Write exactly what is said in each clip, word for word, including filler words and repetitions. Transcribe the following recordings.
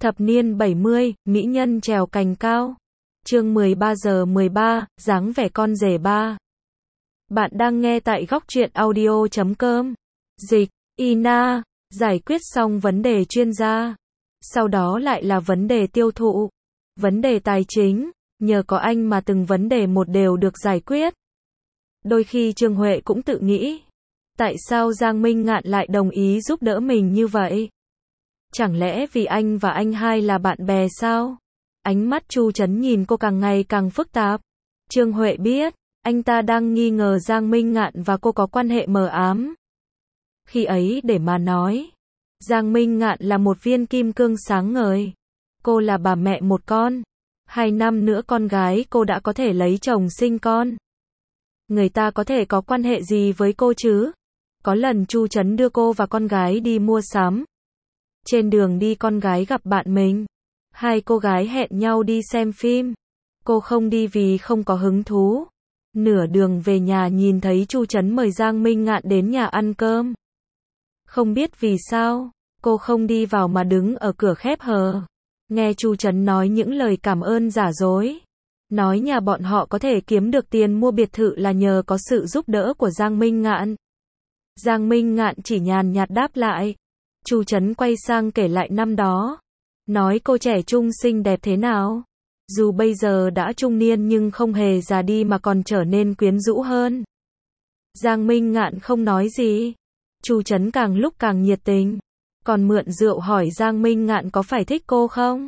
Thập niên bảy mươi, mỹ nhân trèo cành cao. Chương mười ba giờ mười ba, dáng vẻ con rể ba. Bạn đang nghe tại góc truyện audio chấm com. Dịch, Ina, giải quyết xong vấn đề chuyên gia. Sau đó lại là vấn đề tiêu thụ. Vấn đề tài chính, nhờ có anh mà từng vấn đề một đều được giải quyết. Đôi khi Trương Huệ cũng tự nghĩ, tại sao Giang Minh Ngạn lại đồng ý giúp đỡ mình như vậy? Chẳng lẽ vì anh và anh hai là bạn bè sao? Ánh mắt Chu Chấn nhìn cô càng ngày càng phức tạp. Trương Huệ biết, anh ta đang nghi ngờ Giang Minh Ngạn và cô có quan hệ mờ ám. Khi ấy để mà nói, Giang Minh Ngạn là một viên kim cương sáng ngời. Cô là bà mẹ một con. Hai năm nữa con gái cô đã có thể lấy chồng sinh con. Người ta có thể có quan hệ gì với cô chứ? Có lần Chu Chấn đưa cô và con gái đi mua sắm. Trên đường đi con gái gặp bạn mình. Hai cô gái hẹn nhau đi xem phim. Cô không đi vì không có hứng thú. Nửa đường về nhà nhìn thấy Chu Chấn mời Giang Minh Ngạn đến nhà ăn cơm. Không biết vì sao, cô không đi vào mà đứng ở cửa khép hờ. Nghe Chu Chấn nói những lời cảm ơn giả dối. Nói nhà bọn họ có thể kiếm được tiền mua biệt thự là nhờ có sự giúp đỡ của Giang Minh Ngạn. Giang Minh Ngạn chỉ nhàn nhạt đáp lại. Chu Chấn quay sang kể lại năm đó. Nói cô trẻ trung xinh đẹp thế nào. Dù bây giờ đã trung niên nhưng không hề già đi mà còn trở nên quyến rũ hơn. Giang Minh Ngạn không nói gì. Chu Chấn càng lúc càng nhiệt tình. Còn mượn rượu hỏi Giang Minh Ngạn có phải thích cô không?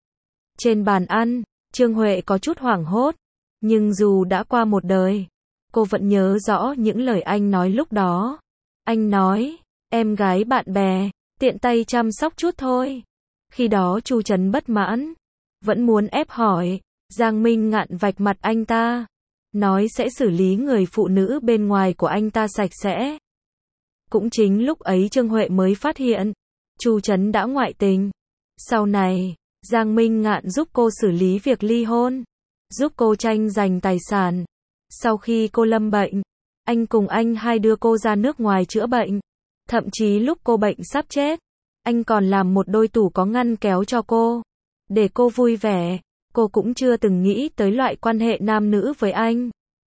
Trên bàn ăn, Trương Huệ có chút hoảng hốt. Nhưng dù đã qua một đời, cô vẫn nhớ rõ những lời anh nói lúc đó. Anh nói, em gái bạn bè, tiện tay chăm sóc chút thôi. Khi đó Chu Chấn bất mãn, vẫn muốn ép hỏi. Giang Minh Ngạn vạch mặt anh ta, nói sẽ xử lý người phụ nữ bên ngoài của anh ta sạch sẽ. Cũng chính lúc ấy Trương Huệ mới phát hiện, Chu Chấn đã ngoại tình. Sau này, Giang Minh Ngạn giúp cô xử lý việc ly hôn, giúp cô tranh giành tài sản. Sau khi cô lâm bệnh, anh cùng anh hai đưa cô ra nước ngoài chữa bệnh. Thậm chí lúc cô bệnh sắp chết, anh còn làm một đôi tủ có ngăn kéo cho cô, để cô vui vẻ. Cô cũng chưa từng nghĩ tới loại quan hệ nam nữ với anh.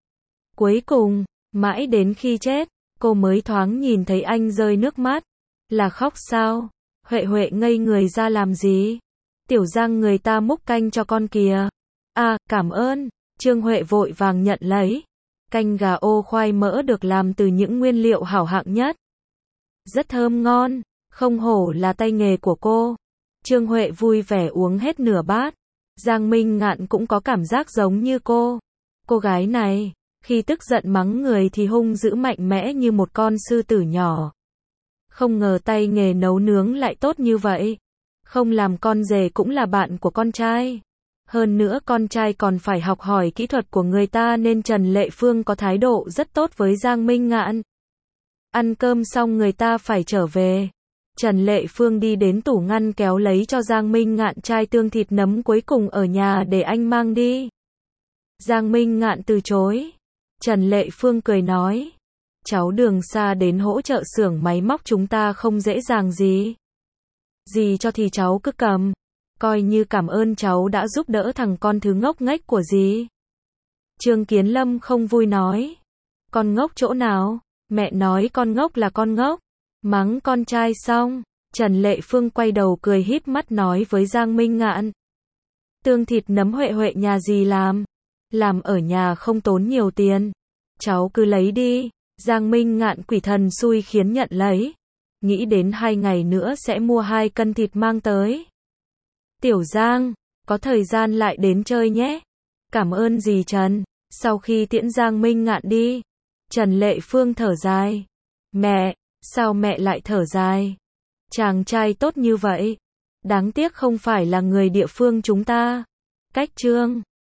Cuối cùng, mãi đến khi chết, cô mới thoáng nhìn thấy anh rơi nước mắt. Là khóc sao? Huệ Huệ ngây người ra làm gì? Tiểu Giang người ta múc canh cho con kìa. À, cảm ơn. Trương Huệ vội vàng nhận lấy. Canh gà ô khoai mỡ được làm từ những nguyên liệu hảo hạng nhất. Rất thơm ngon, không hổ là tay nghề của cô. Trương Huệ vui vẻ uống hết nửa bát. Giang Minh Ngạn cũng có cảm giác giống như cô. Cô gái này, khi tức giận mắng người thì hung dữ mạnh mẽ như một con sư tử nhỏ. Không ngờ tay nghề nấu nướng lại tốt như vậy. Không làm con rể cũng là bạn của con trai. Hơn nữa con trai còn phải học hỏi kỹ thuật của người ta nên Trần Lệ Phương có thái độ rất tốt với Giang Minh Ngạn. Ăn cơm xong người ta phải trở về. Trần Lệ Phương đi đến tủ ngăn kéo lấy cho Giang Minh Ngạn chai tương thịt nấm cuối cùng ở nhà để anh mang đi. Giang Minh Ngạn từ chối. Trần Lệ Phương cười nói, cháu đường xa đến hỗ trợ xưởng máy móc chúng ta không dễ dàng gì. Gì cho thì cháu cứ cầm. Coi như cảm ơn cháu đã giúp đỡ thằng con thứ ngốc nghếch của dì. Trương Kiến Lâm không vui nói. Con ngốc chỗ nào? Mẹ nói con ngốc là con ngốc. Mắng con trai xong, Trần Lệ Phương quay đầu cười híp mắt nói với Giang Minh Ngạn. Tương thịt nấm Huệ Huệ nhà dì làm. Làm ở nhà không tốn nhiều tiền. Cháu cứ lấy đi. Giang Minh Ngạn quỷ thần xui khiến nhận lấy. Nghĩ đến hai ngày nữa sẽ mua hai cân thịt mang tới. Tiểu Giang, có thời gian lại đến chơi nhé. Cảm ơn dì Trần. Sau khi tiễn Giang Minh Ngạn đi, Trần Lệ Phương thở dài. Mẹ, sao mẹ lại thở dài? Chàng trai tốt như vậy, đáng tiếc không phải là người địa phương chúng ta. Cách Trương